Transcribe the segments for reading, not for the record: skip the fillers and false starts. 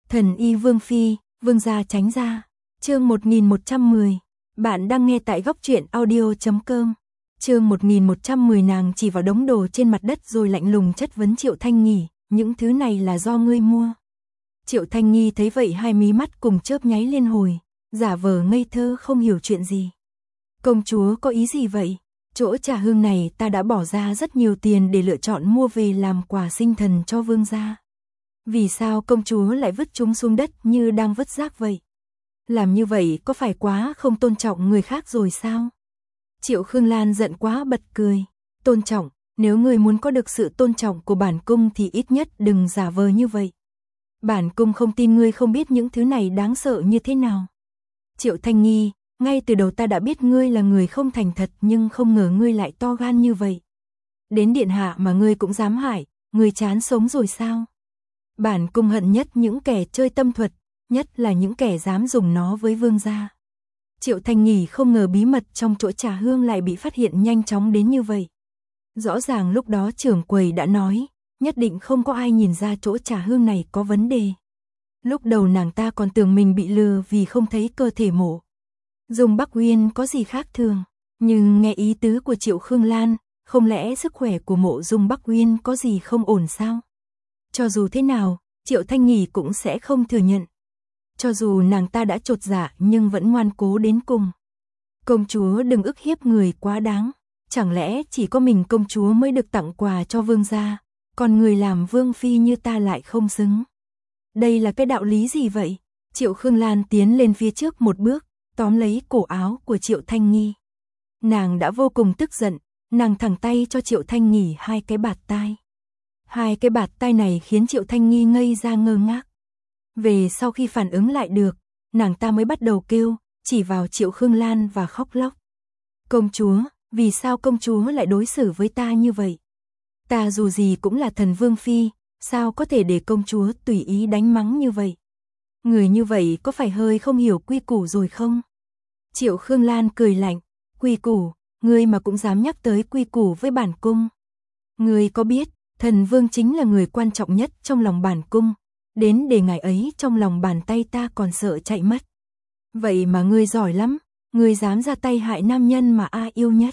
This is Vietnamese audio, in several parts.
Thần y Vương Phi, Vương gia tránh ra. Chương 1110. Bạn đang nghe tại góc truyện audio.com. Chương 1110. Nàng chỉ vào đống đồ trên mặt đất rồi lạnh lùng chất vấn Triệu Thanh Nghi, những thứ này là do ngươi mua. Triệu Thanh Nghi thấy vậy hai mí mắt cùng chớp nháy liên hồi, giả vờ ngây thơ không hiểu chuyện gì. Công chúa có ý gì vậy? Chỗ trà hương này ta đã bỏ ra rất nhiều tiền để lựa chọn mua về làm quà sinh thần cho vương gia. Vì sao công chúa lại vứt chúng xuống đất như đang vứt rác vậy? Làm như vậy có phải quá không tôn trọng người khác rồi sao? Triệu Khương Lan giận quá bật cười. Tôn trọng, nếu ngươi muốn có được sự tôn trọng của bản cung thì ít nhất đừng giả vờ như vậy. Bản cung không tin ngươi không biết những thứ này đáng sợ như thế nào. Triệu Thanh Nghi, ngay từ đầu ta đã biết ngươi là người không thành thật nhưng không ngờ ngươi lại to gan như vậy. Đến điện hạ mà ngươi cũng dám hại, ngươi chán sống rồi sao? Bản cung hận nhất những kẻ chơi tâm thuật, nhất là những kẻ dám dùng nó với vương gia. Triệu Thanh Nghi không ngờ bí mật trong chỗ trà hương lại bị phát hiện nhanh chóng đến như vậy. Rõ ràng lúc đó trưởng quầy đã nói, nhất định không có ai nhìn ra chỗ trà hương này có vấn đề. Lúc đầu nàng ta còn tưởng mình bị lừa vì không thấy cơ thể mộ Dung Bắc Uyên có gì khác thường, nhưng nghe ý tứ của Triệu Khương Lan, không lẽ sức khỏe của mộ Dung Bắc Uyên có gì không ổn sao? Cho dù thế nào, Triệu Thanh Nghi cũng sẽ không thừa nhận. Cho dù nàng ta đã chột dạ nhưng vẫn ngoan cố đến cùng. Công chúa đừng ức hiếp người quá đáng, chẳng lẽ chỉ có mình công chúa mới được tặng quà cho vương gia, còn người làm vương phi như ta lại không xứng. Đây là cái đạo lý gì vậy? Triệu Khương Lan tiến lên phía trước một bước, tóm lấy cổ áo của Triệu Thanh Nghi. Nàng đã vô cùng tức giận, nàng thẳng tay cho Triệu Thanh Nghi hai cái bạt tai. Hai cái bạt tai này khiến Triệu Thanh Nghi ngây ra ngơ ngác. Về sau khi phản ứng lại được, nàng ta mới bắt đầu kêu, chỉ vào Triệu Khương Lan và khóc lóc. Công chúa, vì sao công chúa lại đối xử với ta như vậy? Ta dù gì cũng là thần vương phi, sao có thể để công chúa tùy ý đánh mắng như vậy? Người như vậy có phải hơi không hiểu quy củ rồi không? Triệu Khương Lan cười lạnh, quy củ, ngươi mà cũng dám nhắc tới quy củ với bản cung. Ngươi có biết, thần vương chính là người quan trọng nhất trong lòng bản cung, đến để ngài ấy trong lòng bàn tay ta còn sợ chạy mất. Vậy mà ngươi giỏi lắm, ngươi dám ra tay hại nam nhân mà ai yêu nhất.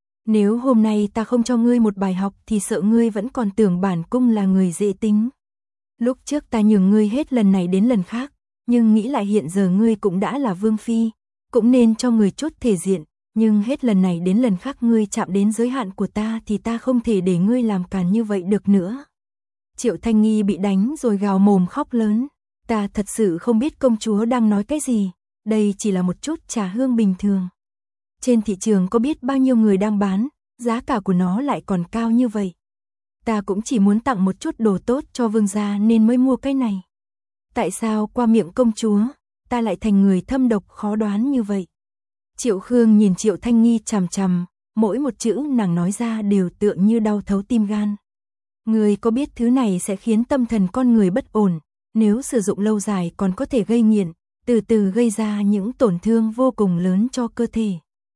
Nếu hôm nay ta không cho ngươi một bài học thì sợ ngươi vẫn còn tưởng bản cung là người dễ tính. Lúc trước ta nhường ngươi hết lần này đến lần khác, nhưng nghĩ lại hiện giờ ngươi cũng đã là vương phi, cũng nên cho người chút thể diện, nhưng hết lần này đến lần khác ngươi chạm đến giới hạn của ta thì ta không thể để ngươi làm càn như vậy được nữa. Triệu Thanh Nghi bị đánh rồi gào mồm khóc lớn, ta thật sự không biết công chúa đang nói cái gì, đây chỉ là một chút trà hương bình thường. Trên thị trường có biết bao nhiêu người đang bán, giá cả của nó lại còn cao như vậy. Ta cũng chỉ muốn tặng một chút đồ tốt cho vương gia nên mới mua cái này. Tại sao qua miệng công chúa, ta lại thành người thâm độc khó đoán như vậy? Triệu Khương nhìn Triệu Thanh Nghi chằm chằm, mỗi một chữ nàng nói ra đều tựa như đau thấu tim gan. Người có biết thứ này sẽ khiến tâm thần con người bất ổn, nếu sử dụng lâu dài còn có thể gây nghiện, từ từ gây ra những tổn thương vô cùng lớn cho cơ thể.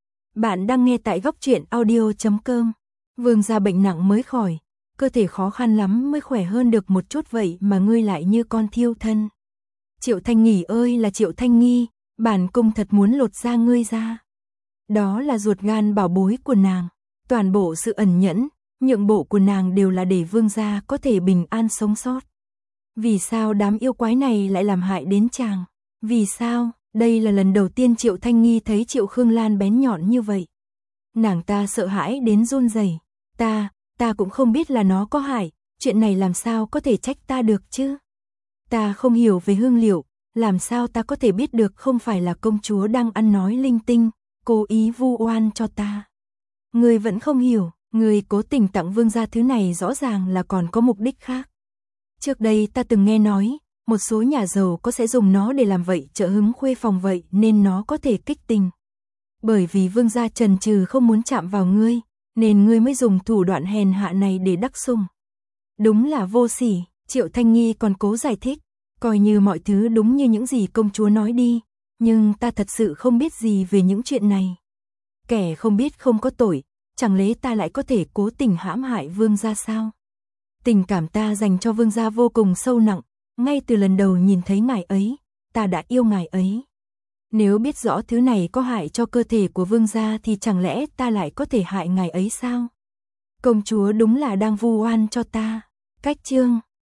Bạn đang nghe tại góc truyện audio.com. Vương gia bệnh nặng mới khỏi, cơ thể khó khăn lắm mới khỏe hơn được một chút vậy mà ngươi lại như con thiêu thân. Triệu Thanh Nghi ơi là Triệu Thanh Nghi, bản cung thật muốn lột da ngươi ra. Đó là ruột gan bảo bối của nàng, toàn bộ sự ẩn nhẫn, nhượng bộ của nàng đều là để vương gia có thể bình an sống sót. Vì sao đám yêu quái này lại làm hại đến chàng? Vì sao? Đây là lần đầu tiên Triệu Thanh Nghi thấy Triệu Khương Lan bén nhọn như vậy. Nàng ta sợ hãi đến run rẩy. Ta cũng không biết là nó có hại, chuyện này làm sao có thể trách ta được chứ? Ta không hiểu về hương liệu, làm sao ta có thể biết được không phải là công chúa đang ăn nói linh tinh, cố ý vu oan cho ta. Ngươi vẫn không hiểu, ngươi cố tình tặng vương gia thứ này rõ ràng là còn có mục đích khác. Trước đây ta từng nghe nói, một số nhà giàu có sẽ dùng nó để làm vậy trợ hứng khuê phòng vậy nên nó có thể kích tình. Bởi vì vương gia chần chừ không muốn chạm vào ngươi, nên ngươi mới dùng thủ đoạn hèn hạ này để đắc sủng. Đúng là vô sỉ, Triệu Thanh Nghi còn cố giải thích, coi như mọi thứ đúng như những gì công chúa nói đi, nhưng ta thật sự không biết gì về những chuyện này. Kẻ không biết không có tội, chẳng lẽ ta lại có thể cố tình hãm hại vương gia sao? Tình cảm ta dành cho vương gia vô cùng sâu nặng, ngay từ lần đầu nhìn thấy ngài ấy, ta đã yêu ngài ấy. Nếu biết rõ thứ này có hại cho cơ thể của vương gia thì chẳng lẽ ta lại có thể hại ngài ấy sao? Công chúa đúng là đang vu oan cho ta. Cách chương